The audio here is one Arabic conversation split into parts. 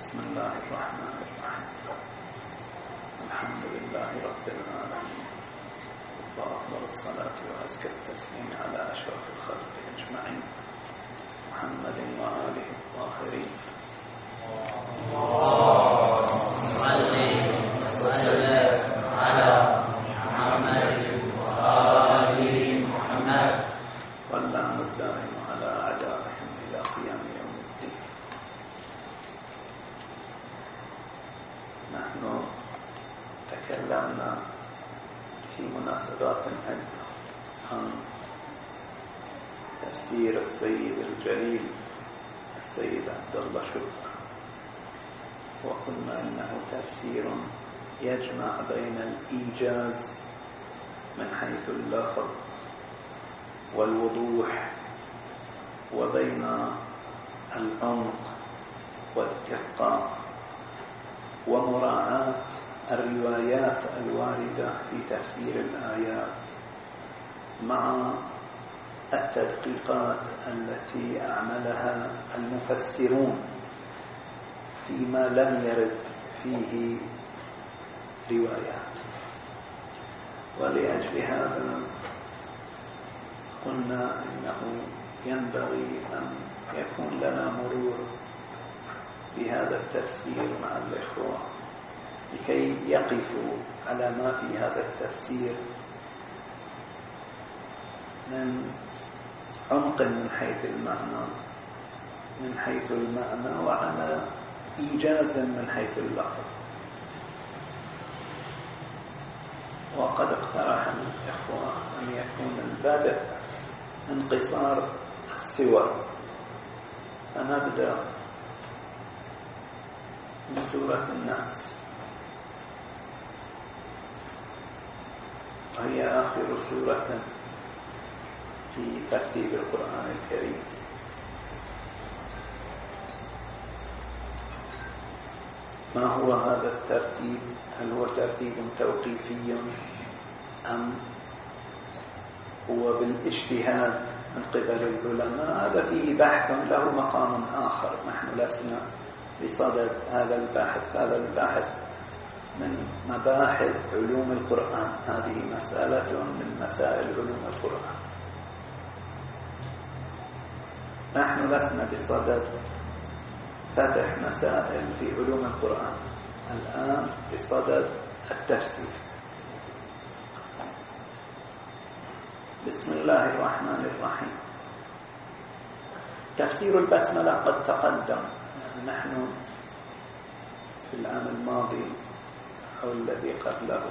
بسم الله الرحمن الرحيم. الحمد لله رب العالمين، وأفضل الصلاة وأزكى التسليم على أشرف الخلق أجمعين، محمد وآله الطاهرين. اللهم صل وسلم على محمد وآل محمد، واللعن الدائم على أعدائهم إلى قيام يوم الدين. نحن تكلمنا في مناسبات عدة عن تفسير السيد الجليل السيد عبد الله شبر، وقلنا إنه تفسير يجمع بين الإيجاز من حيث اللفظ والوضوح، وبين العمق والدقة، ومراعاة الروايات الواردة في تفسير الآيات مع التدقيقات التي أعملها المفسرون فيما لم يرد فيه روايات. ولأجل هذا قلنا إنه ينبغي أن يكون لنا مرور بهذا التفسير مع الإخوة لكي يقفوا على ما في هذا التفسير من عمق من حيث المعنى وعلى إيجاز من حيث اللفظ. وقد اقترح الإخوة أن يكون البدء من قصار السور، فنبدأ من سورة الناس، وهي آخر سورة في ترتيب القرآن الكريم. ما هو هذا الترتيب؟ هل هو ترتيب توقيفي أم هو بالاجتهاد من قبل العلماء؟ هذا فيه بحث له مقام آخر، نحن لسنا بصدد هذا البحث. هذا البحث من مباحث علوم القرآن، هذه مسألة من مسائل علوم القرآن. نحن لسنا بصدد فتح مسائل في علوم القرآن، الآن بصدد التفسير. بسم الله الرحمن الرحيم. تفسير البسملة قد تقدم، نحن في العام الماضي أو الذي قبله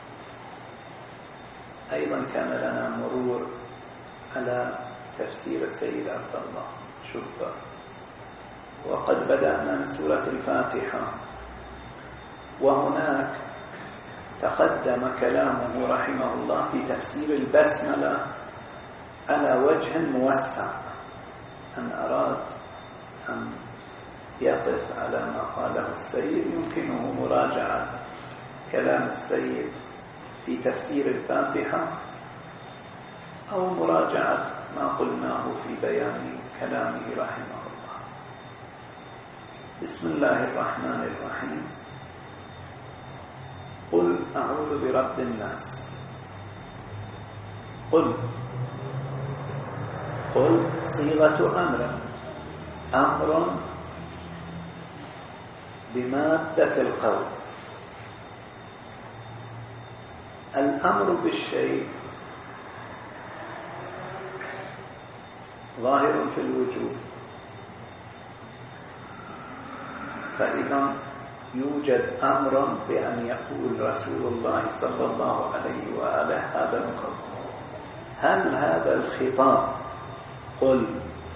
أيضا كان لنا مرور على تفسير السيد عبد الله شبر، وقد بدأنا من سورة الفاتحة، وهناك تقدم كلامه رحمه الله في تفسير البسملة على وجه موسع. أن أراد أن يقف على ما قاله السيد يمكنه مراجعة كلام السيد في تفسير الفاتحة، أو مراجعة ما قلناه في بيان كلامه رحمه الله. بسم الله الرحمن الرحيم. قل أعوذ برب الناس. قل صيغة أمر بمادة القول. الأمر بالشيء ظاهر في الوجود، فإذا يوجد أمر بأن يقول رسول الله صلى الله عليه وآله هذا القول. هل هذا الخطاب قل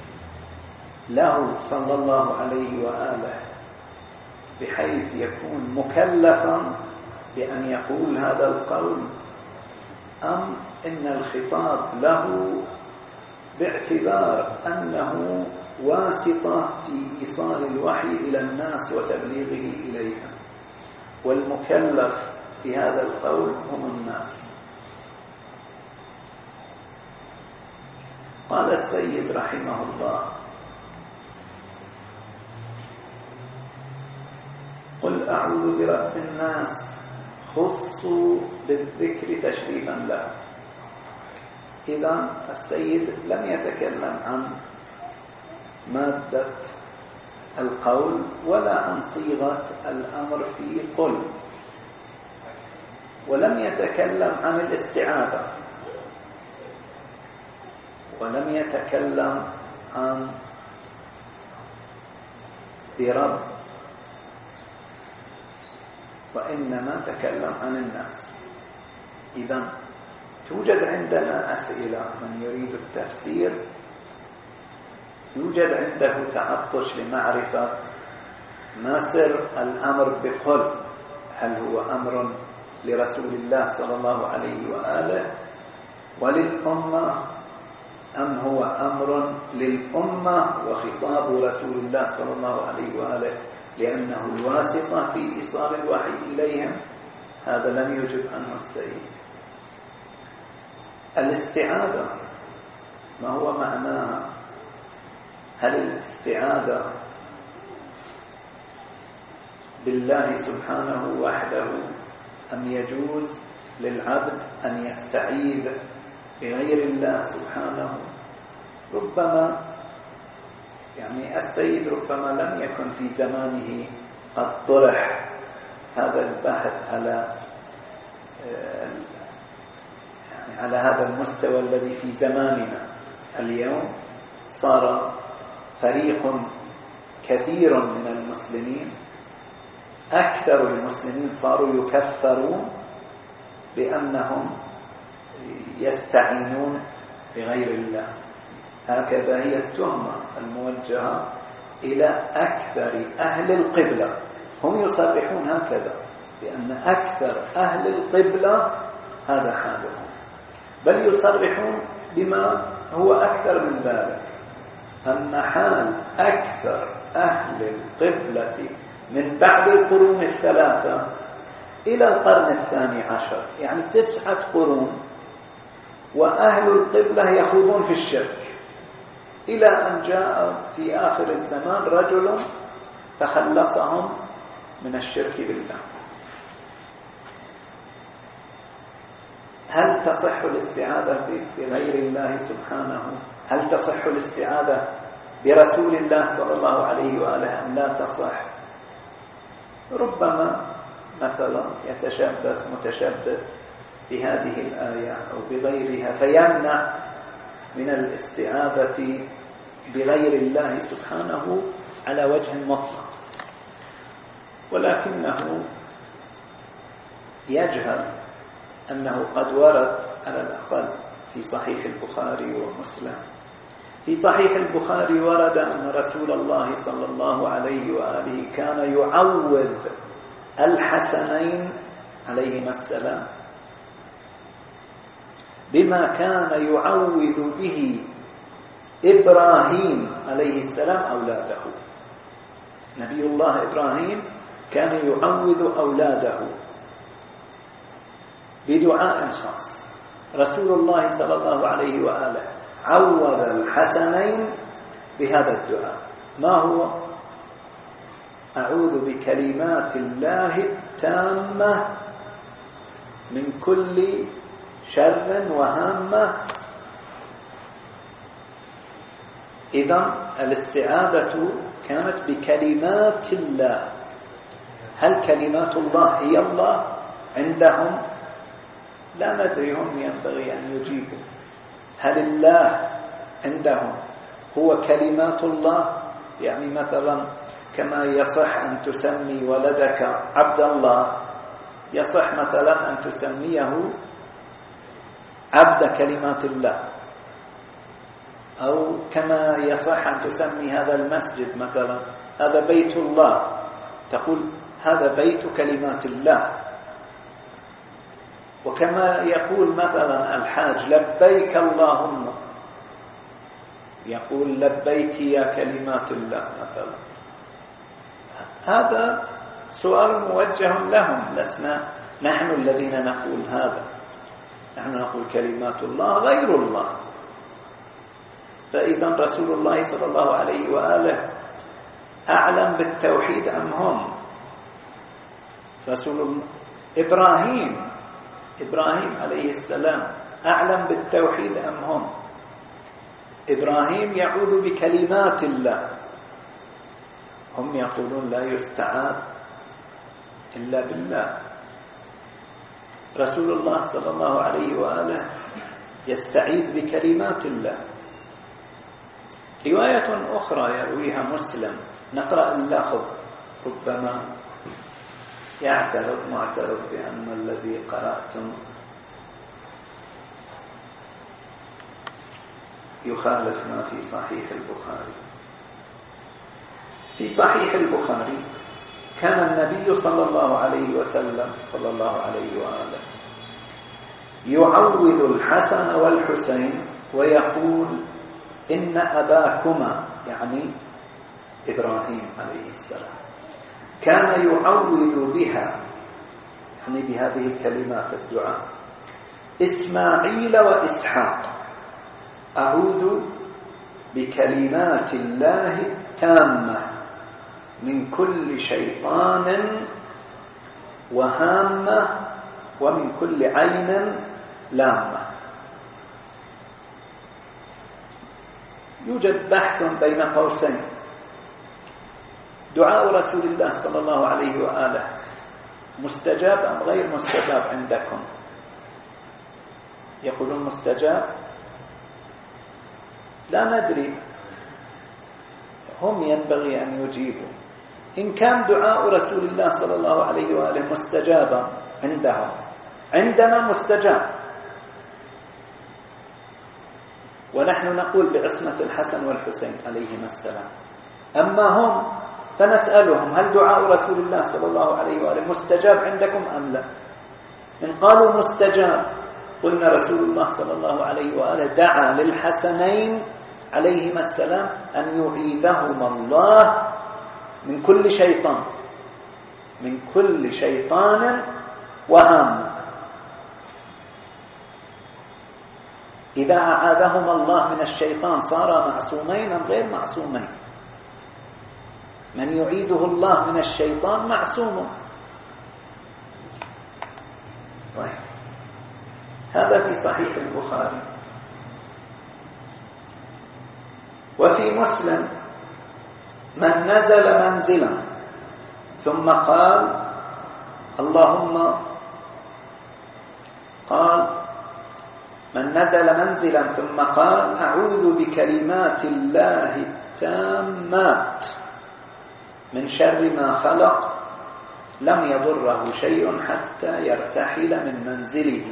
له صلى الله عليه وآله بحيث يكون مكلفا بأن يقول هذا القول، أم إن الخطاب له باعتبار أنه واسطة في إيصال الوحي إلى الناس وتبليغه إليهم، والمكلف بهذا القول هم الناس؟ قال السيد رحمه الله: أعوذ برب الناس خصوا بالذكر تشريفا له. إذا السيد لم يتكلم عن مادة القول ولا عن صيغة الأمر في قل، ولم يتكلم عن الاستعاذة، ولم يتكلم عن برب، وإنما تكلم عن الناس. إذن توجد عندنا أسئلة، من يريد التفسير يوجد عنده تعطش لمعرفة ما سر الأمر بقل، هل هو أمر لرسول الله صلى الله عليه وآله وللأمة، أم هو أمر للأمة وخطاب رسول الله صلى الله عليه وآله لأنه الواسطة في إيصال الوحي إليهم؟ هذا لم يجب عنه السيد. الاستعاذة ما هو معناها؟ هل الاستعاذة بالله سبحانه وحده أم يجوز للعبد أن يستعيذ بغير الله سبحانه؟ ربما يعني السيد ربما لم يكن في زمانه قد طرح هذا البحث على هذا المستوى الذي في زماننا اليوم. صار فريق كثير من المسلمين، أكثر المسلمين صاروا يكفرون بأنهم يستعينون بغير الله. هكذا هي التهمة الموجهة إلى أكثر أهل القبلة، هم يصرحون هكذا بأن أكثر أهل القبلة هذا حالهم، بل يصرحون بما هو أكثر من ذلك، أن حال أكثر أهل القبلة من بعد القرون الثلاثة إلى القرن الثاني عشر، يعني 9 قرون، وأهل القبلة يخوضون في الشرك، إلى أن جاء في آخر الزمان رجل فخلصهم من الشرك بالله. هل تصح الاستعاذة بغير الله سبحانه؟ هل تصح الاستعاذة برسول الله صلى الله عليه وآله أم لا تصح؟ ربما مثلا يتشبث متشبث بهذه الآية أو بغيرها فيمنع من الاستعاذة بغير الله سبحانه على وجه مطلق، ولكنه يجهل أنه قد ورد على الأقل في صحيح البخاري ومسلم. في صحيح البخاري ورد أن رسول الله صلى الله عليه وآله كان يعوذ الحسنين عليهما السلام بما كان يعوذ به إبراهيم عليه السلام أولاده. نبي الله إبراهيم كان يعوذ أولاده بدعاء خاص. رسول الله صلى الله عليه وآله عوذ الحسنين بهذا الدعاء. ما هو؟ أعوذ بكلمات الله التامة من كل شر وهامة. إذن الاستعاذة كانت بكلمات الله. هل كلمات الله هي الله عندهم؟ لا ندري، هم ينبغي أن يجيبوا. هل الله عندهم هو كلمات الله؟ يعني مثلا كما يصح أن تسمي ولدك عبد الله، يصح مثلا أن تسميه عبد كلمات الله، أو كما يصح أن تسمي هذا المسجد مثلا هذا بيت الله، تقول هذا بيت كلمات الله. وكما يقول مثلا الحاج لبيك اللهم، يقول لبيك يا كلمات الله مثلا. هذا سؤال موجه لهم، لسنا نحن الذين نقول هذا، نحن نقول كلمات الله غير الله. فإذا رسول الله صلى الله عليه وآله أعلم بالتوحيد أم هم؟ إبراهيم عليه السلام أعلم بالتوحيد أم هم؟ إبراهيم يعوذ بكلمات الله، هم يقولون لا يستعاذ إلا بالله. رسول الله صلى الله عليه وآله يستعيذ بكلمات الله. رواية أخرى يرويها مسلم، نقرأ اللفظ، ربما يعترض معترض بأن الذي قرأتم يخالف ما في صحيح البخاري. في صحيح البخاري كان النبي صلى الله عليه وسلم صلى الله عليه وآله يعوذ الحسن والحسين ويقول إن أباكما، يعني إبراهيم عليه السلام، كان يعوذ بها، يعني بهذه كلمات الدعاء، إسماعيل وإسحاق: أعوذ بكلمات الله التامة من كل شيطان وهامة ومن كل عين لامة. يوجد بحث بين قوسين: دعاء رسول الله صلى الله عليه وآله مستجاب أم غير مستجاب عندكم؟ يقولون مستجاب، لا ندري، هم ينبغي أن يجيبوا. إن كان دعاء رسول الله صلى الله عليه وآله مستجابا عندهم، عندنا مستجاب، ونحن نقول بعصمة الحسن والحسين عليهما السلام. أما هم فنسألهم: هل دعاء رسول الله صلى الله عليه وآله مستجاب عندكم أم لا؟ إن قالوا مستجاب قلنا رسول الله صلى الله عليه وآله دعا للحسنين عليهما السلام أن يعيذهما الله من كل شيطان، من كل شيطان وهامة. إذا أعاذهما الله من الشيطان صار معصومين أم غير معصومين؟ من يعيده الله من الشيطان معصوم. طيب، هذا في صحيح البخاري. وفي مسلم: من نزل منزلا ثم قال من نزل منزلا ثم قال أعوذ بكلمات الله التامات من شر ما خلق لم يضره شيء حتى يرتحل من منزله.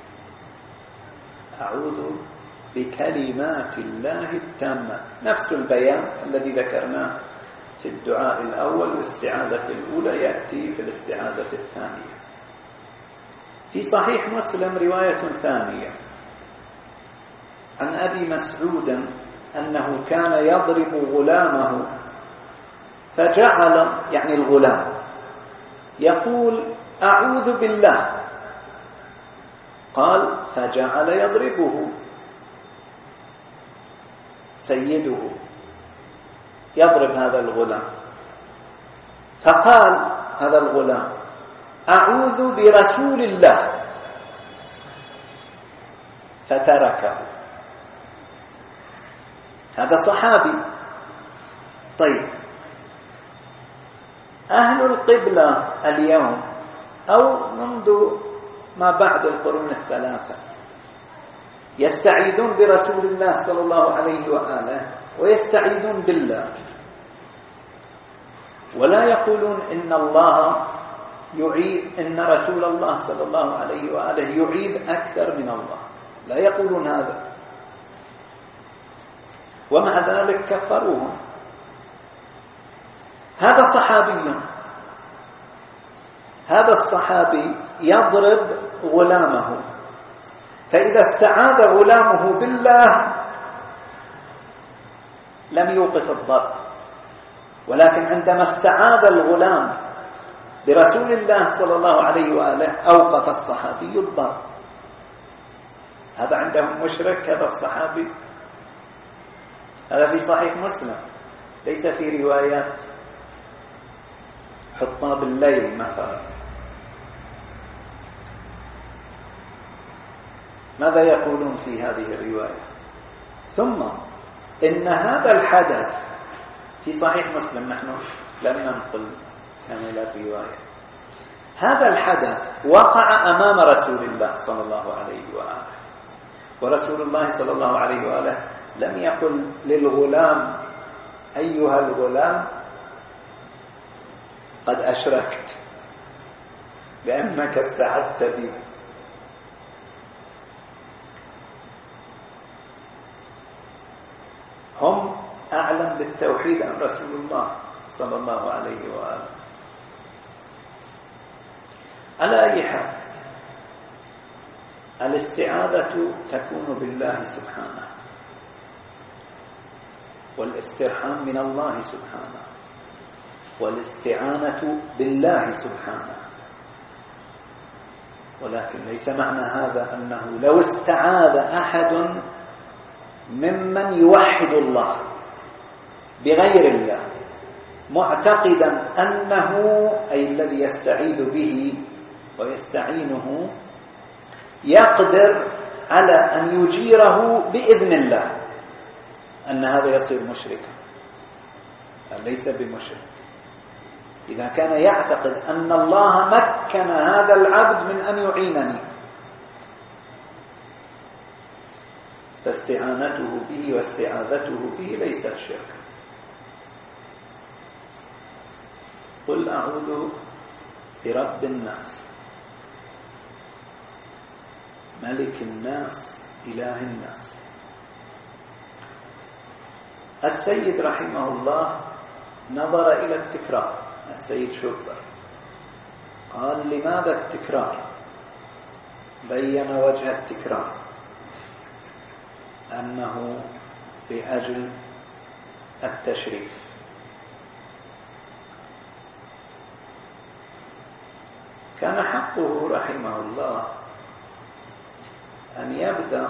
أعوذ بكلمات الله التامات، نفس البيان الذي ذكرناه في الدعاء الأول والاستعاذة الأولى يأتي في الاستعاذة الثانية. في صحيح مسلم رواية ثانية عن أبي مسعود أنه كان يضرب غلامه فجعل، يعني الغلام، يقول أعوذ بالله، قال فجعل يضربه سيده، يضرب هذا الغلام، فقال هذا الغلام أعوذ برسول الله، فتركه. هذا صحابي. طيب، أهل القبلة اليوم أو منذ ما بعد القرون الثلاثة يستعيذون برسول الله صلى الله عليه وآله ويستعيذون بالله، ولا يقولون إن الله يعيذ، إن رسول الله صلى الله عليه وآله يعيذ أكثر من الله، لا يقولون هذا، ومع ذلك كفروهم. هذا صحابي، هذا الصحابي يضرب غلامه، فإذا استعاذ غلامه بالله لم يوقف الضرب، ولكن عندما استعاذ الغلام برسول الله صلى الله عليه وآله أوقف الصحابي الضرب. هذا عندهم مشرك هذا الصحابي. هذا في صحيح مسلم، ليس في روايات حطاب الليل مثلا ماذا يقولون في هذه الرواية؟ ثم إن هذا الحدث في صحيح مسلم، نحن لم ننقل كامل الرواية، هذا الحدث وقع أمام رسول الله صلى الله عليه وآله، ورسول الله صلى الله عليه وآله لم يقل للغلام أيها الغلام قد أشركت بأنك استعدت بي، هم أعلم بالتوحيد عن رسول الله صلى الله عليه وآله. على أي حال، الاستعاذة تكون بالله سبحانه، والاسترحام من الله سبحانه، والاستعانة بالله سبحانه. ولكن ليس معنى هذا أنه لو استعاذ أحد ممن يوحد الله بغير الله معتقدا أنه أي الذي يستعيذ به ويستعينه يقدر على أن يجيره بإذن الله، أن هذا يصير مشركا. ليس بمشرك إذا كان يعتقد أن الله مكن هذا العبد من أن يعينني، فاستعانته به واستعاذته به ليست شركا. قل أعوذ برب الناس ملك الناس إله الناس. السيد رحمه الله نظر إلى التكرار، السيد شبر قال لماذا التكرار؟ بين وجه التكرار أنه لأجل التشريف. كان حقه رحمه الله أن يبدأ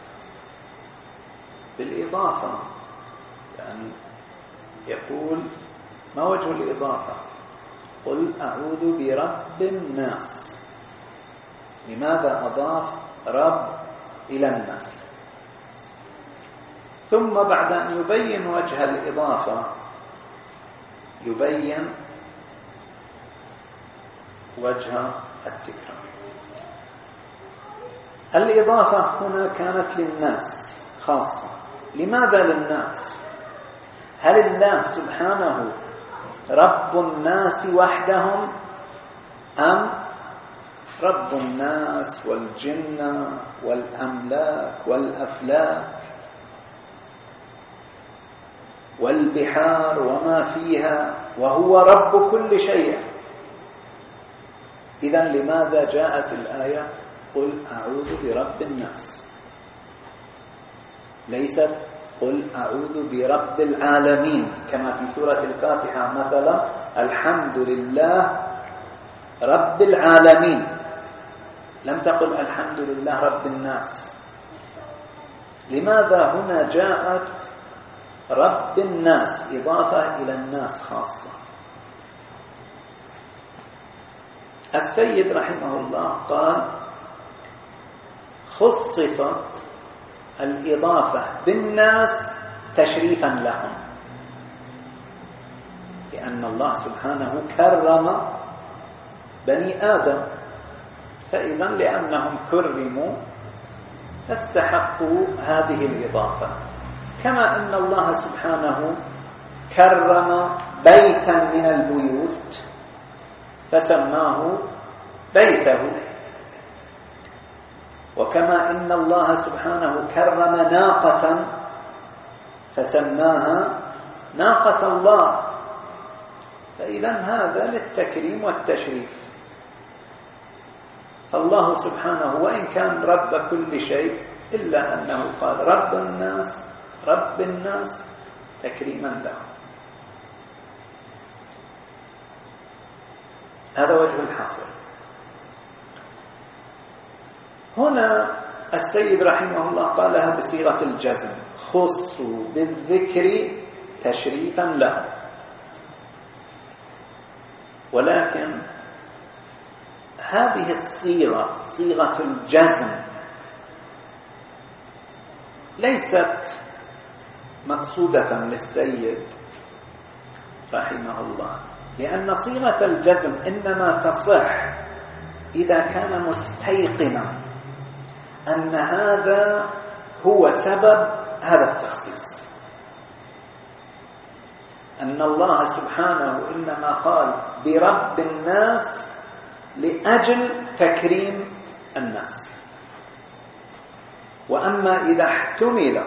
بالإضافة، يعني يقول ما وجه الإضافة؟ قل أعوذ برب الناس. لماذا أضاف رب إلى الناس؟ ثم بعد أن يبين وجه الإضافة يبين وجه التكرار. الإضافة هنا كانت للناس خاصة. لماذا للناس؟ هل الله سبحانه رب الناس وحدهم، أم رب الناس والجن والأملاك والأفلاك والبحار وما فيها، وهو رب كل شيء؟ إذن لماذا جاءت الآية قل أعوذ برب الناس؟ ليست قل أعوذ برب العالمين كما في سورة الفاتحة مثلا الحمد لله رب العالمين، لم تقل الحمد لله رب الناس. لماذا هنا جاءت رب الناس إضافة إلى الناس خاصة؟ السيد رحمه الله قال خصصت الإضافة بالناس تشريفا لهم، لأن الله سبحانه كرم بني آدم، فإذا لأنهم كرموا فاستحقوا هذه الإضافة. كما أن الله سبحانه كرم بيتا من البيوت فسماه بيته، وكما إن الله سبحانه كرم ناقة فسماها ناقة الله، فإذا هذا للتكريم والتشريف. فالله سبحانه وإن كان رب كل شيء إلا أنه قال رب الناس رب الناس تكريما له. هذا وجه الحاصل. هنا السيد رحمه الله قالها بصيغة الجزم، خصوا بالذكر تشريفا له. ولكن هذه الصيغة صيغة الجزم ليست مقصودة للسيد رحمه الله، لأن صيغة الجزم إنما تصح إذا كان مستيقنا أن هذا هو سبب هذا التخصيص، أن الله سبحانه إنما قال برب الناس لأجل تكريم الناس. وأما إذا احتمل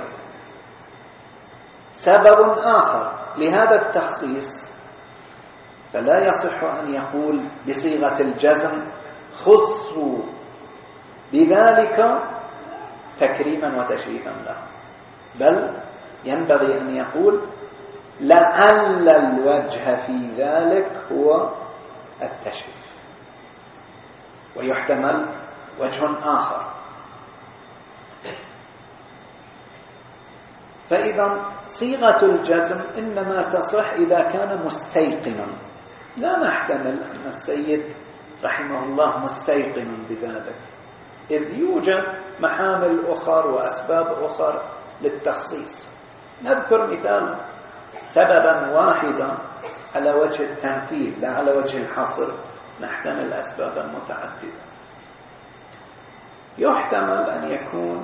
سبب آخر لهذا التخصيص فلا يصح أن يقول بصيغة الجزم خصوا بذلك تكريما وتشريفا له، بل ينبغي أن يقول لعل الوجه في ذلك هو التشريف، ويحتمل وجه آخر. فإذا صيغة الجزم إنما تصح إذا كان مستيقنا. لا نحتمل أن السيد رحمه الله مستيقن بذلك، إذ يوجد محامل أخر وأسباب أخر للتخصيص. نذكر مثال سببا واحدا على وجه التمثيل لا على وجه الحصر، نحتمل أسبابا متعددة. يحتمل أن يكون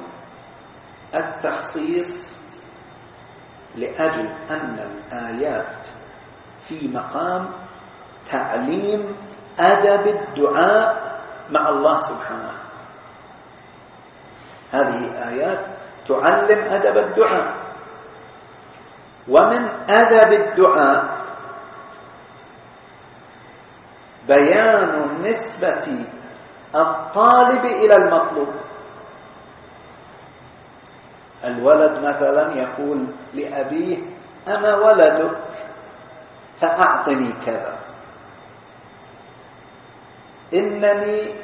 التخصيص لأجل أن الآيات في مقام تعليم أدب الدعاء مع الله سبحانه. هذه آيات تعلم أدب الدعاء، ومن أدب الدعاء بيان نسبة الطالب إلى المطلوب. الولد مثلا يقول لأبيه أنا ولدك فأعطني كذا، إنني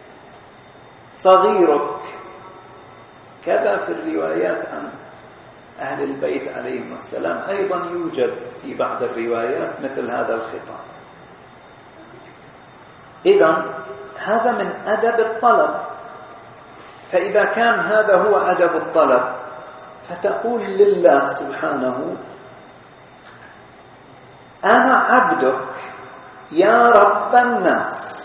صغيرك، كذا في الروايات عن أهل البيت عليهم السلام. أيضا يوجد في بعض الروايات مثل هذا الخطاب. إذن هذا من أدب الطلب. فإذا كان هذا هو أدب الطلب فتقول لله سبحانه أنا عبدك يا رب الناس.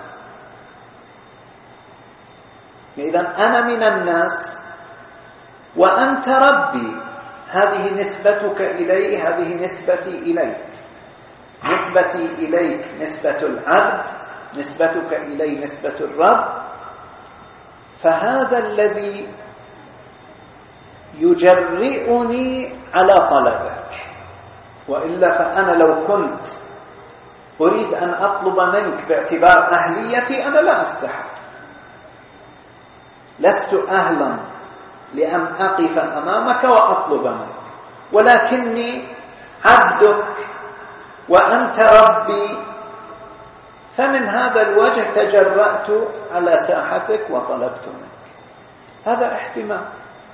إذن أنا من الناس وأنت ربي، هذه نسبتك إلي، هذه نسبتي إليك. نسبتي إليك نسبة العبد، نسبتك إلي نسبة الرب. فهذا الذي يجرئني على طلبك، وإلا فأنا لو كنت أريد أن أطلب منك باعتبار أهليتي أنا لا أستحق، لست أهلا لأن أقف أمامك وأطلب منك، ولكني عبدك وأنت ربي، فمن هذا الوجه تجرأت على ساحتك وطلبت منك. هذا احتمال.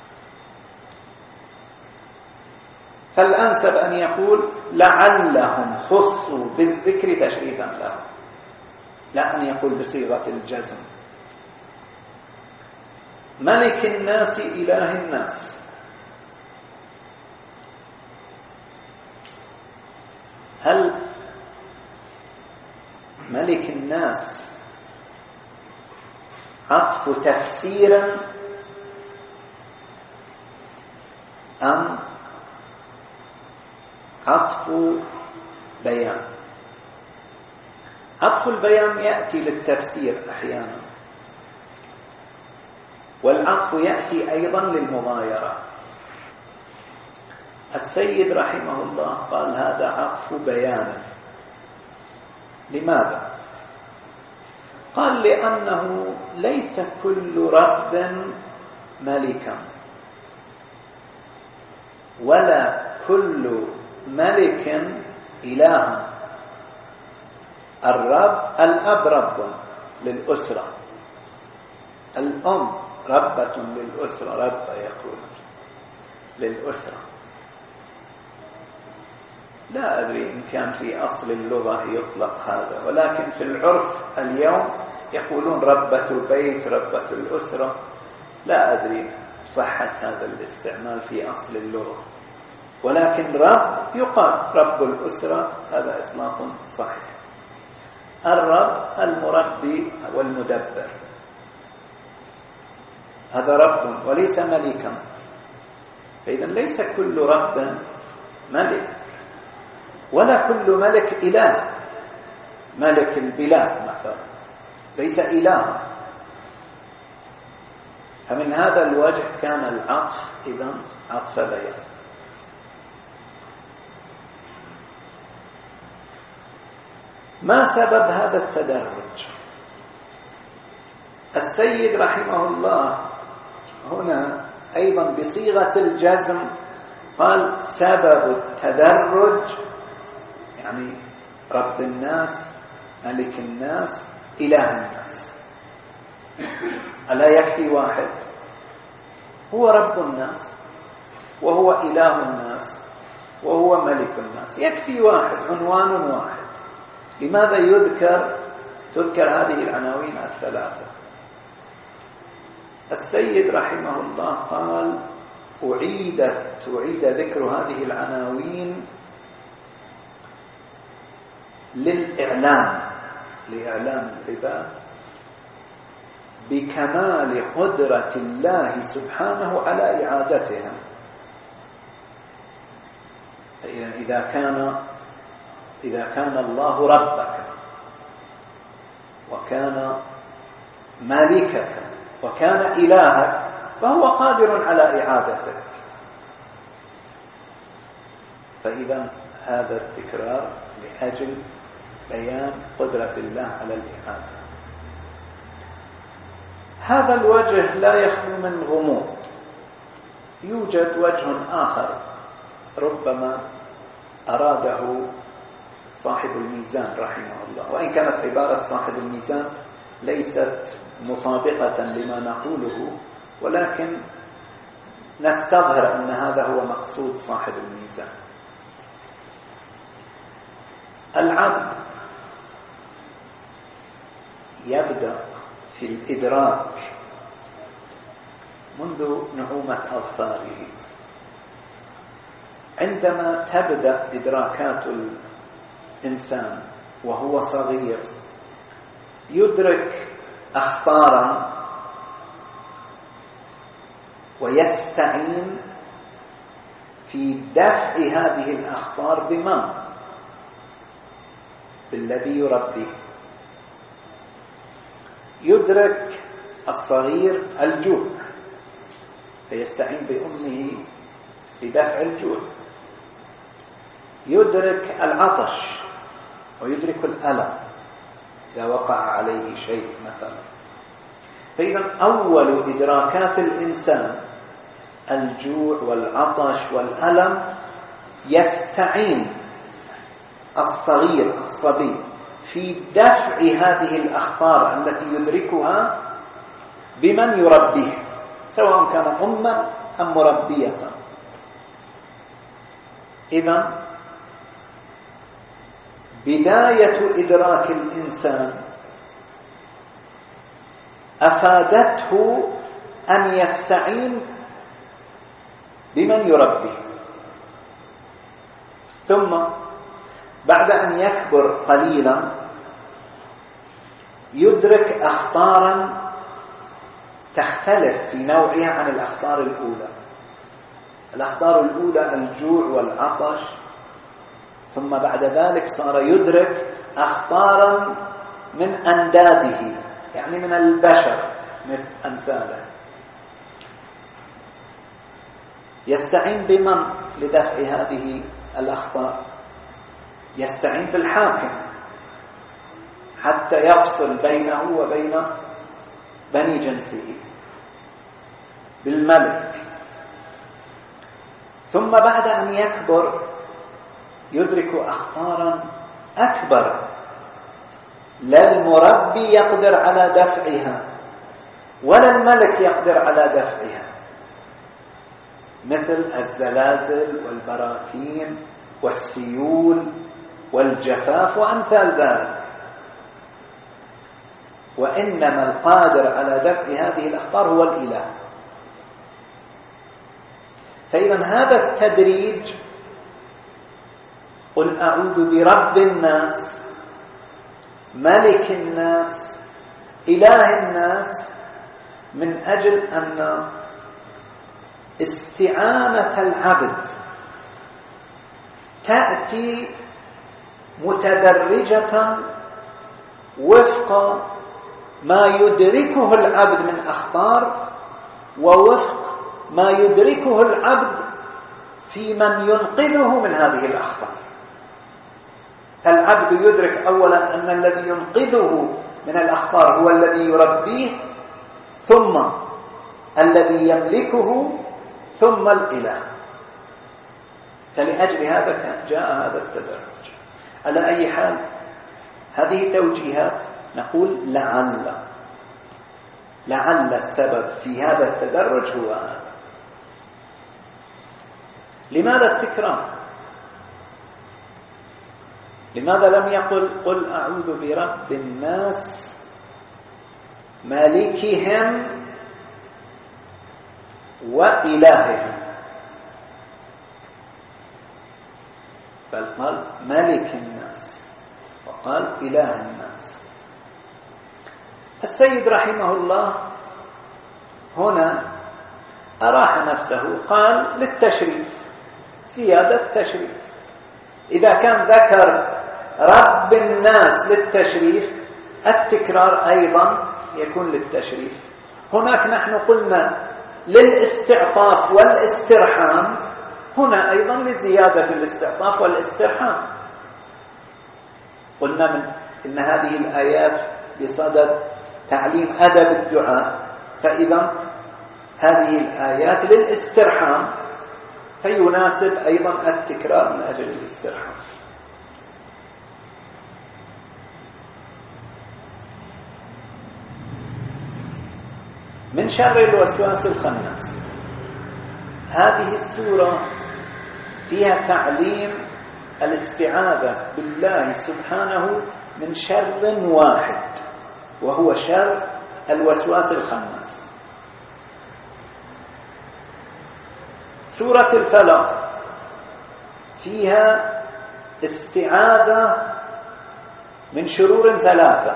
فالأنسب أن يقول لعلهم خصوا بالذكر تشريفا لهم، لا أن يقول بصيغة الجزم. ملك الناس إله الناس، هل ملك الناس عطف تفسيرا أم عطف بيان؟ عطف البيان يأتي للتفسير أحيانا، والعطف يأتي أيضا للمغايرة. السيد رحمه الله قال هذا عطف بيان. لماذا؟ قال لأنه ليس كل رب ملكا، ولا كل ملك إلها. الأب رب للأسرة، الأم ربة للأسرة، رب يقول للأسرة. لا أدري إن كان في أصل اللغة يطلق هذا، ولكن في العرف اليوم يقولون ربة البيت، ربة الأسرة. لا أدري صحة هذا الاستعمال في أصل اللغة، ولكن رب يقال رب الأسرة، هذا إطلاق صحيح. الرب المربي والمدبر، هذا رب وليس ملكا. فإذا ليس كل رب ملك، ولا كل ملك إله. ملك البلاد مثلا ليس إله. فمن هذا الوجه كان العطف إذن عطف بيان. ما سبب هذا التدرج؟ السيد رحمه الله هنا أيضا بصيغة الجزم قال سبب التدرج يعني رب الناس، ملك الناس، إله الناس. ألا يكفي واحد؟ هو رب الناس وهو إله الناس وهو ملك الناس، يكفي واحد، عنوان واحد. لماذا تذكر هذه العناوين الثلاثة؟ السيد رحمه الله قال أعيد ذكر هذه العناوين لإعلام العباد بكمال قدرة الله سبحانه على إعادتهم. إذا كان الله ربك وكان مالكك وكان إلهك فهو قادر على إعادتك. فإذا هذا التكرار لأجل بيان قدرة الله على الإعادة. هذا الوجه لا يخلو من غموض. يوجد وجه آخر ربما أراده صاحب الميزان رحمه الله، وإن كانت عبارة صاحب الميزان ليست مطابقة لما نقوله، ولكن نستظهر أن هذا هو مقصود صاحب الميزان. العبد يبدأ في الإدراك منذ نعومة أظفاره. عندما تبدأ إدراكات الإنسان وهو صغير يدرك أخطارا ويستعين في دفع هذه الأخطار بمن؟ بالذي يربيه. يدرك الصغير الجوع فيستعين بأمه لدفع الجوع. يدرك العطش ويدرك الألم إذا وقع عليه شيء مثلا. فإذا أول إدراكات الإنسان الجوع والعطش والألم، يستعين الصغير الصبي في دفع هذه الأخطار التي يدركها بمن يربيه، سواء كان أما أم مربية. إذن بداية إدراك الإنسان أفادته أن يستعين بمن يربيه، ثم بعد أن يكبر قليلا يدرك أخطارا تختلف في نوعها عن الأخطار الأولى. الأخطار الأولى الجوع والعطش، ثم بعد ذلك صار يدرك أخطارا من أنداده، يعني من البشر مثل أمثاله. يستعين بمن لدفع هذه الأخطار؟ يستعين بالحاكم حتى يفصل بينه وبين بني جنسه، بالملك. ثم بعد أن يكبر يدرك أخطارا أكبر لا المربي يقدر على دفعها ولا الملك يقدر على دفعها، مثل الزلازل والبراكين والسيول والجفاف وأمثال ذلك. وإنما القادر على دفع هذه الأخطار هو الإله. فإذا هذا التدريج، قل أعوذ برب الناس ملك الناس إله الناس، من أجل أن استعانة العبد تأتي متدرجة وفق ما يدركه العبد من أخطار، ووفق ما يدركه العبد في من ينقذه من هذه الأخطار. العبد يدرك أولا أن الذي ينقذه من الأخطار هو الذي يربيه، ثم الذي يملكه، ثم الإله. فلأجل هذا جاء هذا التدرج. على أي حال هذه توجيهات، نقول لعل السبب في هذا التدرج هو هذا. لماذا التكرار؟ لماذا لم يقل قل أعوذ برب الناس مالكهم وإلههم، بل قال مالك الناس وقال إله الناس. السيد رحمه الله هنا أراح نفسه، قال للتشريف، زيادة تشريف. إذا كان ذكر رب الناس للتشريف، التكرار أيضا يكون للتشريف. هناك نحن قلنا للاستعطاف والاسترحام، هنا أيضا لزيادة الاستعطاف والاسترحام. قلنا إن هذه الآيات بصدد تعليم أدب الدعاء، فإذا هذه الآيات للاسترحام، فيناسب أيضا التكرار من أجل الاسترحام. من شر الوسواس الخناس. هذه السورة فيها تعليم الاستعاذة بالله سبحانه من شر واحد، وهو شر الوسواس الخناس. سورة الفلق فيها استعاذة من شرور ثلاثة.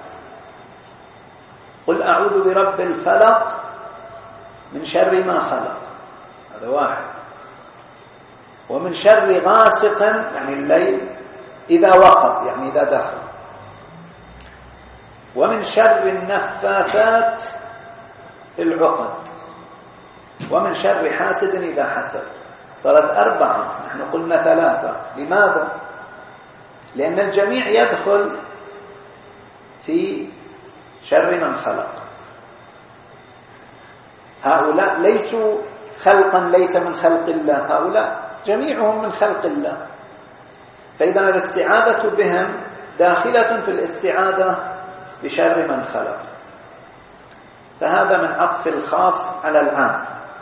قل أعوذ برب الفلق من شر ما خلق، هذا واحد. ومن شر غاسق يعني الليل إذا وقب يعني إذا دخل. ومن شر النفاثات في العقد. ومن شر حاسد إذا حسد. صارت 4، نحن قلنا 3. لماذا؟ لأن الجميع يدخل في شر من خلق. هؤلاء ليسوا خلقا ليس من خلق الله، هؤلاء جميعهم من خلق الله. فإذا الاستعاذة بهم داخلة في الاستعاذة بشر من خلق. فهذا من عطف الخاص على العام.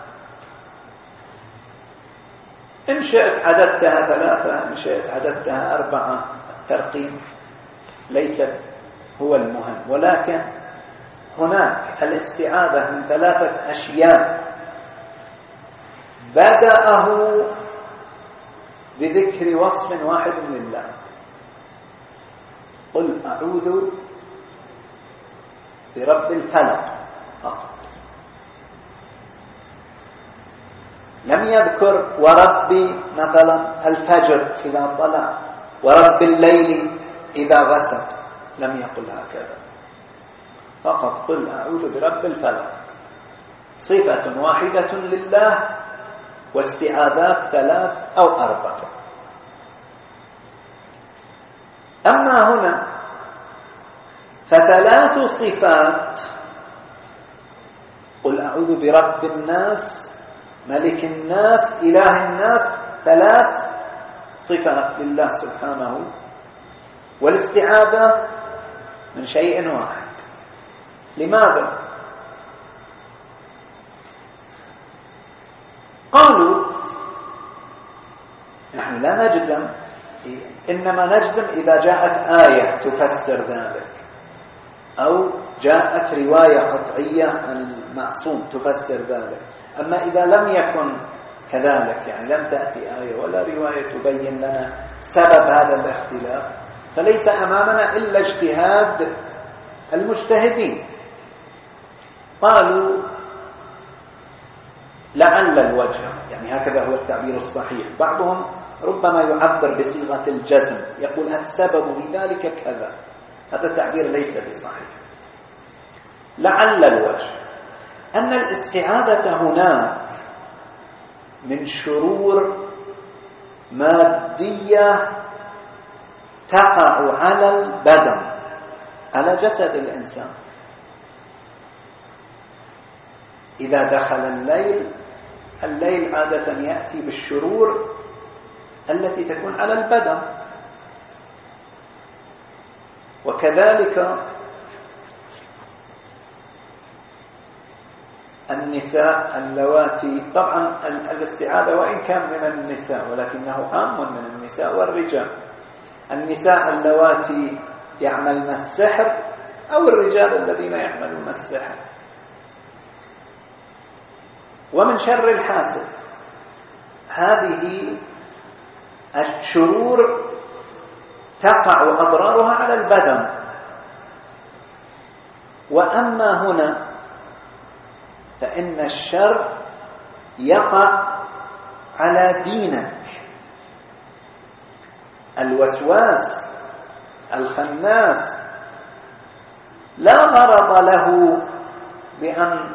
إن شئت عددتها 3، إن شئت عددتها 4، الترقيم ليس هو المهم، ولكن هناك الاستعاذة من 3 أشياء بدأه بذكر وصف واحد لله. قل أعوذ برب الفلق فقط، لم يذكر ورب مثلا الفجر إذا طلع، ورب الليل إذا غسق، لم يقل هكذا. فقط قل أعوذ برب الفلق، صفة واحدة لله، واستعاذات 3 أو 4. أما هنا ف3 صفات، قل أعوذ برب الناس ملك الناس إله الناس، 3 صفات لله سبحانه، والاستعاذة من شيء واحد. لماذا؟ قالوا نحن لا نجزم، إنما نجزم إذا جاءت آية تفسر ذلك، أو جاءت رواية قطعية عن المعصوم تفسر ذلك. أما إذا لم يكن كذلك، يعني لم تأتي آية ولا رواية تبين لنا سبب هذا الاختلاف، فليس أمامنا إلا اجتهاد المجتهدين. قالوا لعل الوجه، يعني هكذا هو التعبير الصحيح. بعضهم ربما يعبر بصيغة الجزم، يقول السبب في ذلك كذا، هذا التعبير ليس بصحيح. لعل الوجه أن الاستعاذة هناك من شرور مادية تقع على البدن، على جسد الإنسان. إذا دخل الليل عادة يأتي بالشرور التي تكون على البدن، وكذلك النساء اللواتي، طبعا الاستعاذة وإن كان من النساء ولكنه عام من النساء والرجال، النساء اللواتي يعملن السحر أو الرجال الذين يعملون السحر. ومن شر الحاسد، هذه الشرور تقع أضرارها على البدن. وأما هنا فإن الشر يقع على دينك. الوسواس الخناس لا غرض له بأن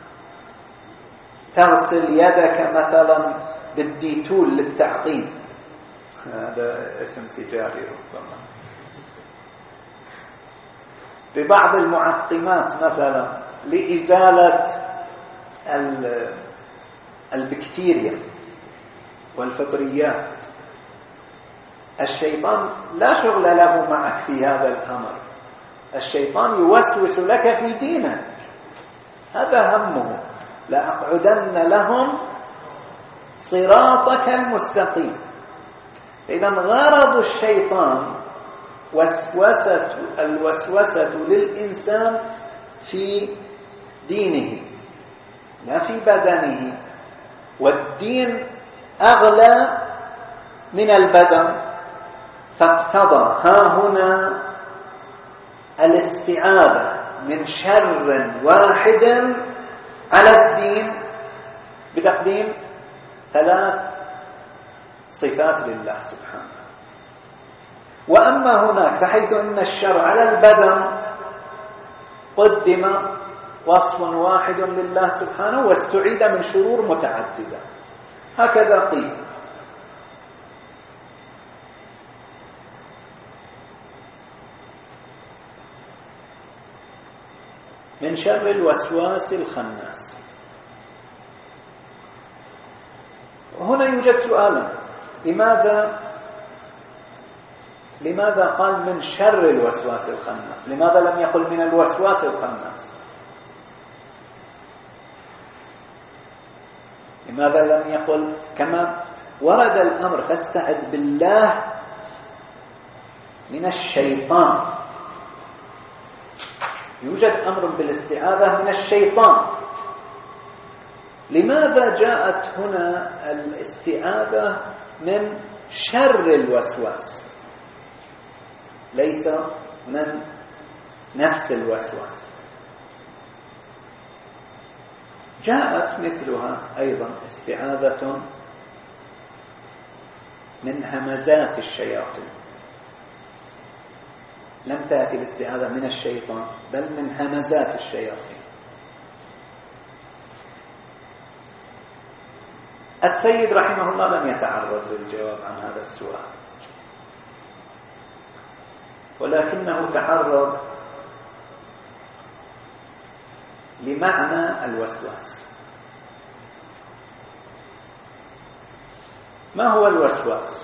تغسل يدك مثلا بالديتول للتعقيم، هذا اسم تجاري ربما، ببعض المعقمات مثلا لإزالة البكتيريا والفطريات. الشيطان لا شغل له معك في هذا الأمر، الشيطان يوسوس لك في دينك، هذا همه. لأقعدن لهم صراطك المستقيم. إذن غرض الشيطان الوسوسة للإنسان في دينه لا في بدنه، والدين أغلى من البدن، فاقتضى ها هنا الاستعاذة من شر واحد على الدين بتقديم 3 صفات لله سبحانه. وأما هناك فحيث أن الشر على البدن قدم وصف واحد لله سبحانه واستعيد من شرور متعددة، هكذا قيل. من شر الوسواس الخناس. هنا يوجد سؤال، لماذا قال من شر الوسواس الخناس؟ لماذا لم يقل من الوسواس الخناس؟ لماذا لم يقل كما ورد الأمر فاستعذ بالله من الشيطان؟ يوجد أمر بالاستعاذة من الشيطان، لماذا جاءت هنا الاستعاذة من شر الوسواس ليس من نفس الوسواس؟ جاءت مثلها أيضا استعاذة من همزات الشياطين، لم تأتي الاستعاذة من الشيطان بل من همزات الشياطين. السيد رحمه الله لم يتعرض للجواب عن هذا السؤال، ولكنه تعرض لمعنى الوسواس. ما هو الوسواس؟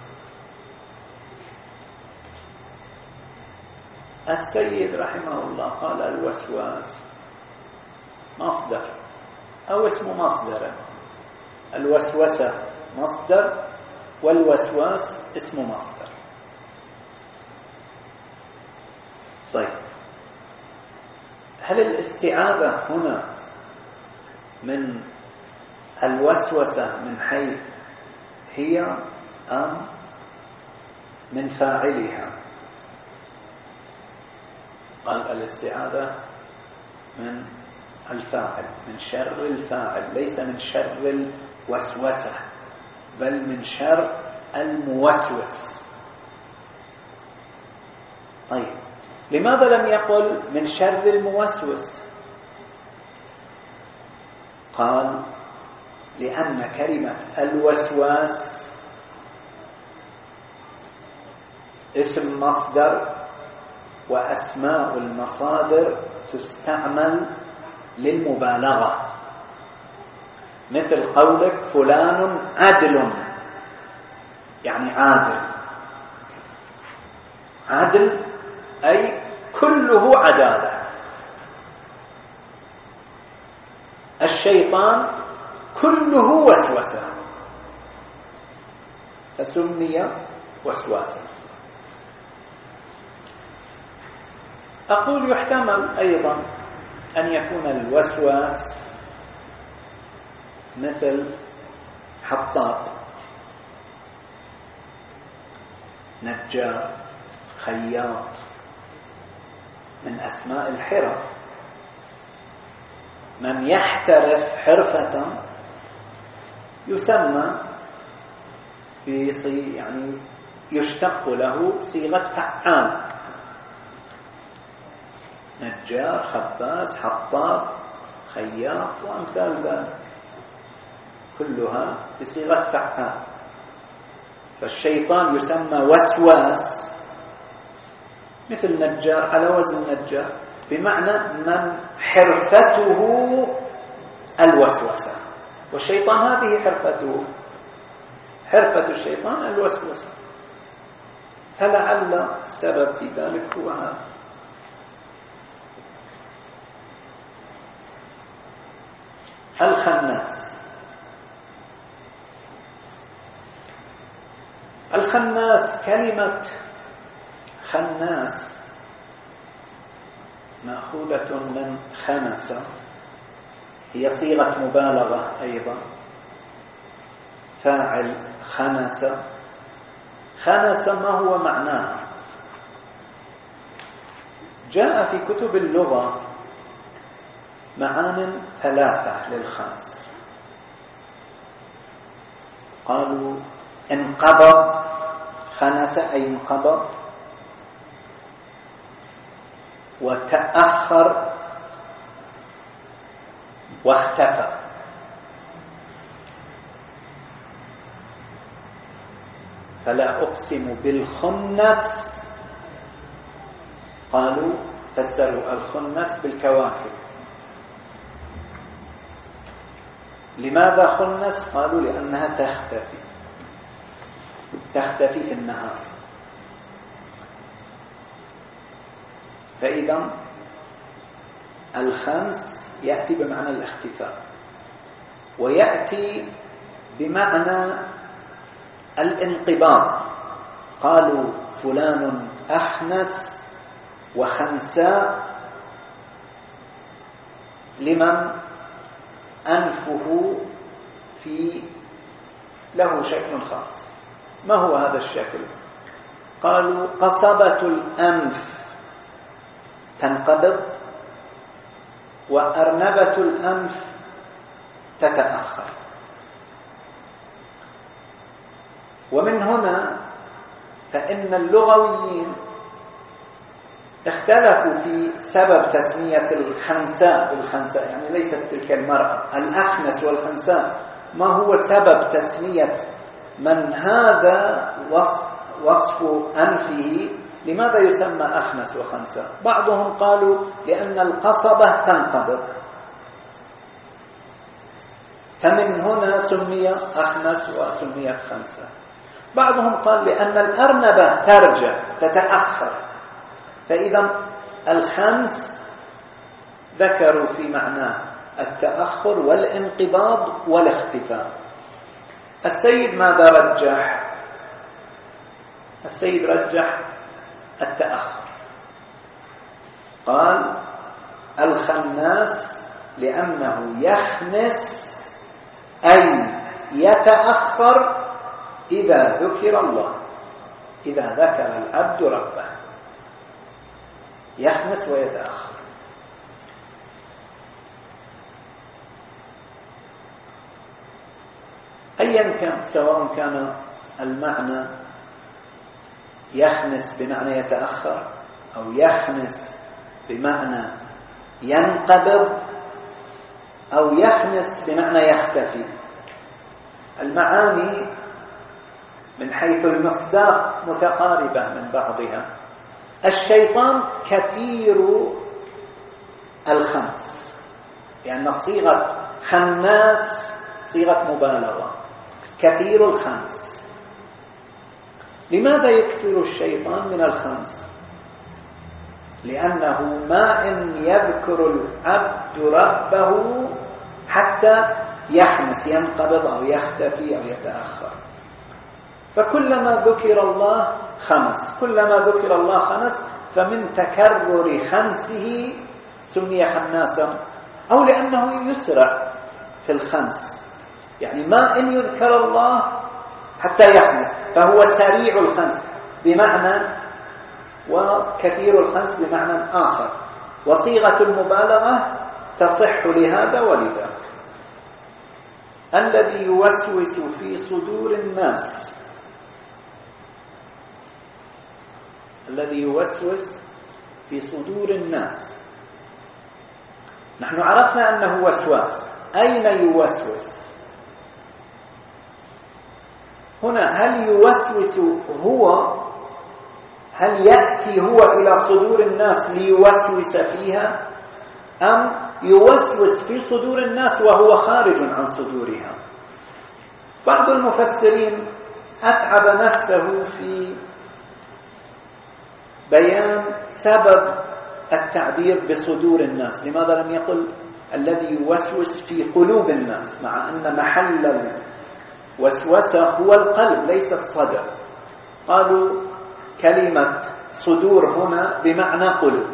السيد رحمه الله قال الوسواس مصدر أو اسم مصدر، الوسوسة مصدر والوسواس اسم مصدر. طيب، هل الاستعاذة هنا من الوسوسة من حيث هي أم من فاعلها؟ قال الاستعاذة من الفاعل، من شر الفاعل، ليس من شر الوسوسة بل من شر الموسوس. طيب لماذا لم يقل من شر الموسوس؟ قال لأن كلمة الوسواس اسم مصدر، وأسماء المصادر تستعمل للمبالغة، مثل قولك فلان عدل، يعني عادل. عدل أي كله عدالة. الشيطان كله وسوسة فسمي وسواسا. أقول يحتمل أيضا أن يكون الوسواس مثل حطاب، نجار، خياط، من أسماء الحرف. من يحترف حرفة يسمى يعني يشتق له صيغة فعال، نجار، خباز، حطاب، خياط وأمثال ذلك، كلها بصيغة فعال. فالشيطان يسمى وسواس مثل نجار، على وزن نجار، بمعنى من حرفته الوسوسة، والشيطان هذه حرفته، حرفة الشيطان الوسوسة. فلعل السبب في ذلك هو هذا. الخناس. الخناس، كلمة خناس مأخوذة من خنس، هي صيغة مبالغة أيضا، فاعل خنس. خنس ما هو معناه؟ جاء في كتب اللغة معان ثلاثة للخنس. قالوا انقبض، خنس أي انقبض، وتأخر واختفى. فلا أقسم بالخنس، قالوا فسروا الخنس بالكواكب. لماذا خنس؟ قالوا لأنها تختفي في النهار. فإذا الخنس يأتي بمعنى الاختفاء، ويأتي بمعنى الانقباض. قالوا فلان أخنس وخنساء لمن أنفه له شكل خاص. ما هو هذا الشكل؟ قالوا قصبة الأنف تنقبض، وأرنبة الأنف تتأخر. ومن هنا فإن اللغويين اختلفوا في سبب تسمية الخنساء بالخنساء، يعني ليست تلك المرأة، الأخنس والخنساء. ما هو سبب تسمية من هذا وصف أنفه؟ لماذا يسمى أخنس وخنساء؟ بعضهم قالوا لأن القصبة تنقبض، فمن هنا سمي أخنس وسميت خنساء. بعضهم قال لأن الأرنبة ترجع تتأخر، فإذا الخنس ذكروا في معناه التأخر والانقباض والاختفاء. السيد ماذا رجح؟ السيد رجح التأخر، قال الخناس لأنه يخنس أي يتأخر إذا ذكر الله، إذا ذكر العبد ربه يخنس ويتأخر. أيا كان، سواء كان المعنى يخنس بمعنى يتأخر أو يخنس بمعنى ينقبض أو يخنس بمعنى يختفي، المعاني من حيث المصداق متقاربة من بعضها. الشيطان كثير الخنس، يعني صيغة خناس صيغة مبالغة، كثير الخنس. لماذا يكثر الشيطان من الخنس؟ لأنه ما إن يذكر العبد ربه حتى يخنس، ينقبض أو يختفي أو يتأخر. فكلما ذكر الله خنس، كلما ذكر الله خنس، فمن تكرر خنسه سمي خناسا، أو لأنه يسرع في الخنس، يعني ما إن يذكر الله حتى يخنس، فهو سريع الخنس بمعنى، وكثير الخنس بمعنى آخر، وصيغة المبالغة تصح لهذا ولذاك. الذي يوسوس في صدور الناس، الذي يوسوس في صدور الناس. نحن عرفنا أنه وسواس، أين يوسوس؟ هنا هل يوسوس هو، هل يأتي هو إلى صدور الناس ليوسوس فيها، أم يوسوس في صدور الناس وهو خارج عن صدورها؟ بعض المفسرين أتعب نفسه في بيان سبب التعبير بصدور الناس. لماذا لم يقل الذي يوسوس في قلوب الناس، مع أن محل الوسوسة هو القلب ليس الصدر؟ قالوا كلمة صدور هنا بمعنى قلوب،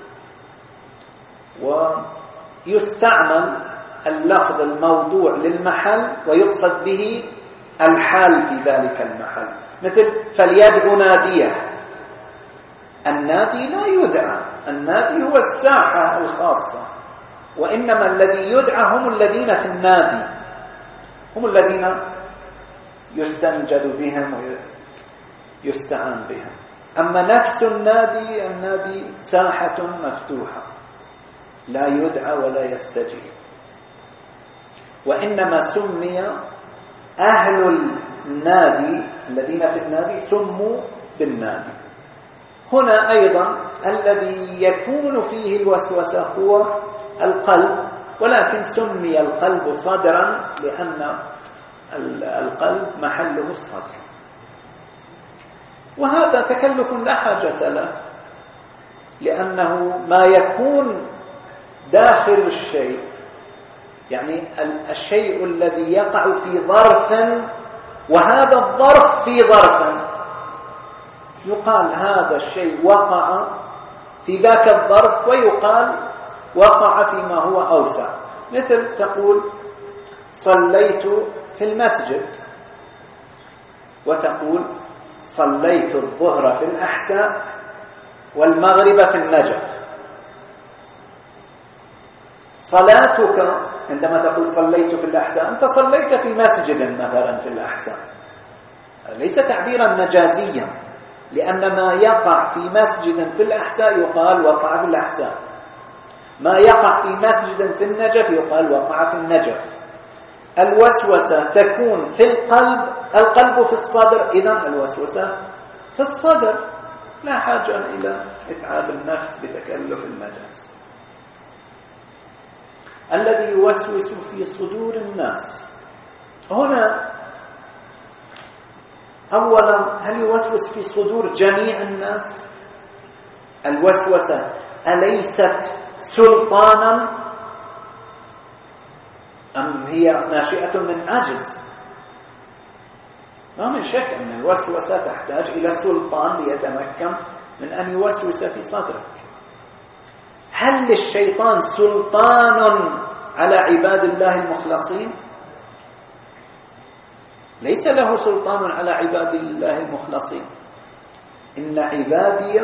ويستعمل اللفظ الموضوع للمحل ويقصد به الحال في ذلك المحل، مثل فليدعو ناديه. النادي لا يدعى، النادي هو الساحة الخاصة، وإنما الذي يدعى هم الذين في النادي، هم الذين يستنجد بهم ويستعان بهم. أما نفس النادي، النادي ساحة مفتوحة لا يدعى ولا يستجيب، وإنما سمي أهل النادي الذين في النادي سموا بالنادي. هنا أيضا الذي يكون فيه الوسوسة هو القلب، ولكن سمي القلب صدرا لأن القلب محله الصدر، وهذا تكلف لا حاجة له، لأنه ما يكون داخل الشيء، يعني الشيء الذي يقع في ظرف وهذا الظرف في ظرف، يقال هذا الشيء وقع في ذاك الظرف، ويقال وقع فيما هو أوسع. مثل تقول صليت في المسجد، وتقول صليت الظهر في الأحساء والمغرب في النجف. صلاتك عندما تقول صليت في الأحساء، أنت صليت في مسجد مثلا في الأحساء، ليس تعبيرا مجازيا، لأن ما يقع في مسجد في الأحساء يقال وقع في الأحساء، ما يقع في مسجد في النجف يقال وقع في النجف. الوسوسة تكون في القلب، القلب في الصدر، إذن الوسوسة في الصدر، لا حاجة إلى إتعاب النفس بتكلف المجاز. الذي يوسوس في صدور الناس، هنا أولا هل يوسوس في صدور جميع الناس؟ الوسوسة أليست سلطانا أم هي ناشئة من عجز؟ ما من شك أن الوسوسة تحتاج إلى سلطان ليتمكن من أن يوسوس في صدرك. هل للشيطان سلطان على عباد الله المخلصين؟ ليس له سلطان على عباد الله المخلصين. إن عبادي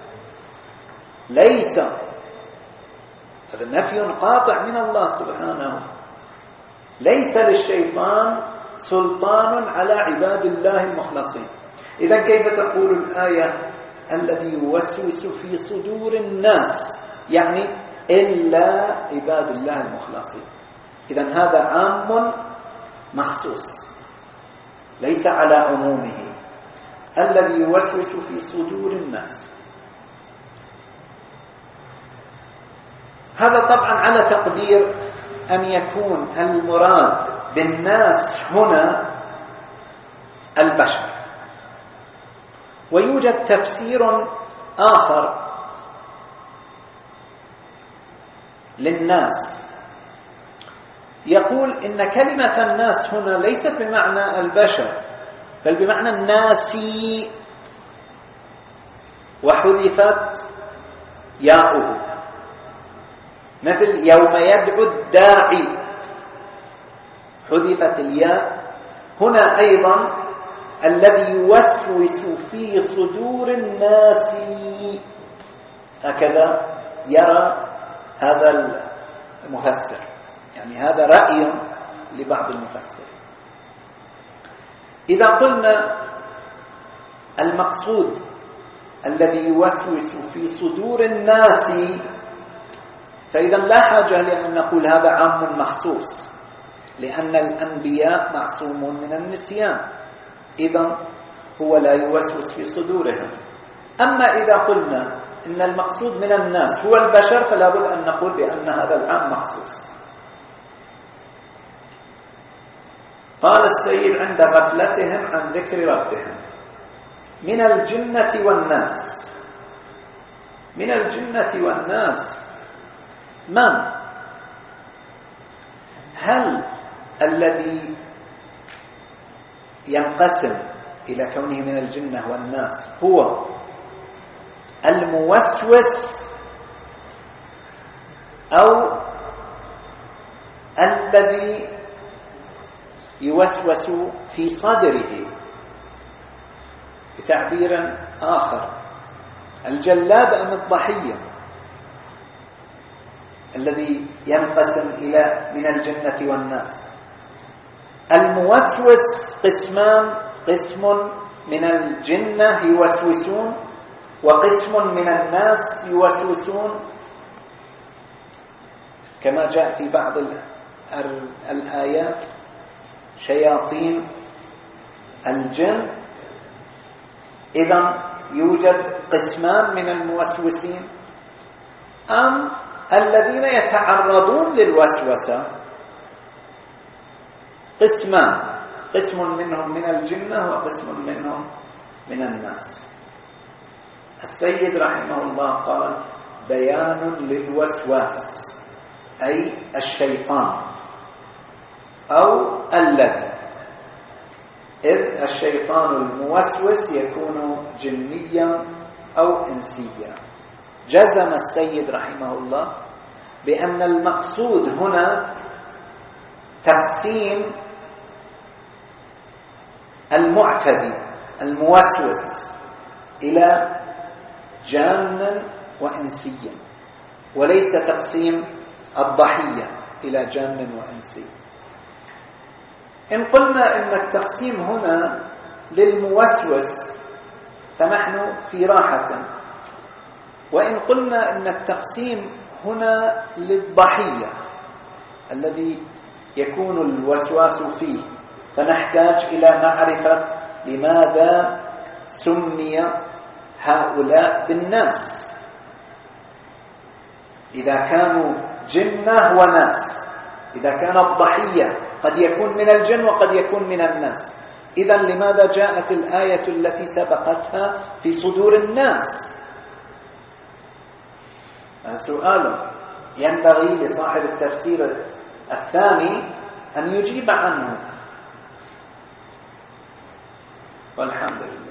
ليس، هذا نفي قاطع من الله سبحانه، ليس للشيطان سلطان على عباد الله المخلصين. إذا كيف تقول الآية الذي يوسوس في صدور الناس، يعني إلا عباد الله المخلصين؟ إذن هذا عام مخصوص ليس على عمومه، الذي يوسوس في صدور الناس. هذا طبعا على تقدير أن يكون المراد بالناس هنا البشر. ويوجد تفسير آخر للناس يقول إن كلمة الناس هنا ليست بمعنى البشر بل بمعنى الناسي، وحذفت ياؤه، مثل يوم يدعو الداعي حذفت الياء. هنا أيضا الذي يوسوس في صدور الناس، هكذا يرى هذا المفسر، يعني هذا رأي لبعض المفسرين. إذا قلنا المقصود الذي يوسوس في صدور الناس، فإذا لا حاجة لأن نقول هذا عام مخصوص، لأن الأنبياء معصومون من النسيان، إذن هو لا يوسوس في صدورهم. أما إذا قلنا إن المقصود من الناس هو البشر، فلا بد أن نقول بأن هذا العام مخصوص. قال السيد عند غفلتهم عن ذكر ربهم من الجنة والناس. من الجنة والناس من؟ هل الذي ينقسم إلى كونه من الجنة والناس هو الموسوس، أو الذي يوسوس في صدره؟ بتعبير آخر، الجلاد أم الضحية الذي ينقسم إلى من الجنة والناس؟ الموسوس قسمان، قسم من الجنة يوسوسون، وقسم من الناس يوسوسون، كما جاء في بعض الآيات شياطين الجن. إذن يوجد قسمان من الموسوسين، أم الذين يتعرضون للوسوسة قسمان، قسم منهم من الجنة وقسم منهم من الناس. السيد رحمه الله قال بيان للوسواس، أي الشيطان أو الذي، إذ الشيطان الموسوس يكون جنيا أو إنسيا. جزم السيد رحمه الله بأن المقصود هنا تقسيم المعتدي الموسوس إلى جان وإنسيا، وليس تقسيم الضحية إلى جان وإنسي. إن قلنا إن التقسيم هنا للموسوس فنحن في راحة، وإن قلنا إن التقسيم هنا للضحية الذي يكون الوسواس فيه، فنحتاج إلى معرفة لماذا سمي هؤلاء بالناس إذا كانوا جنة وناس. إذا كان الضحية قد يكون من الجن وقد يكون من الناس، إذن لماذا جاءت الآية التي سبقتها في صدور الناس؟ سؤال ينبغي لصاحب التفسير الثاني أن يجيب عنه. والحمد لله.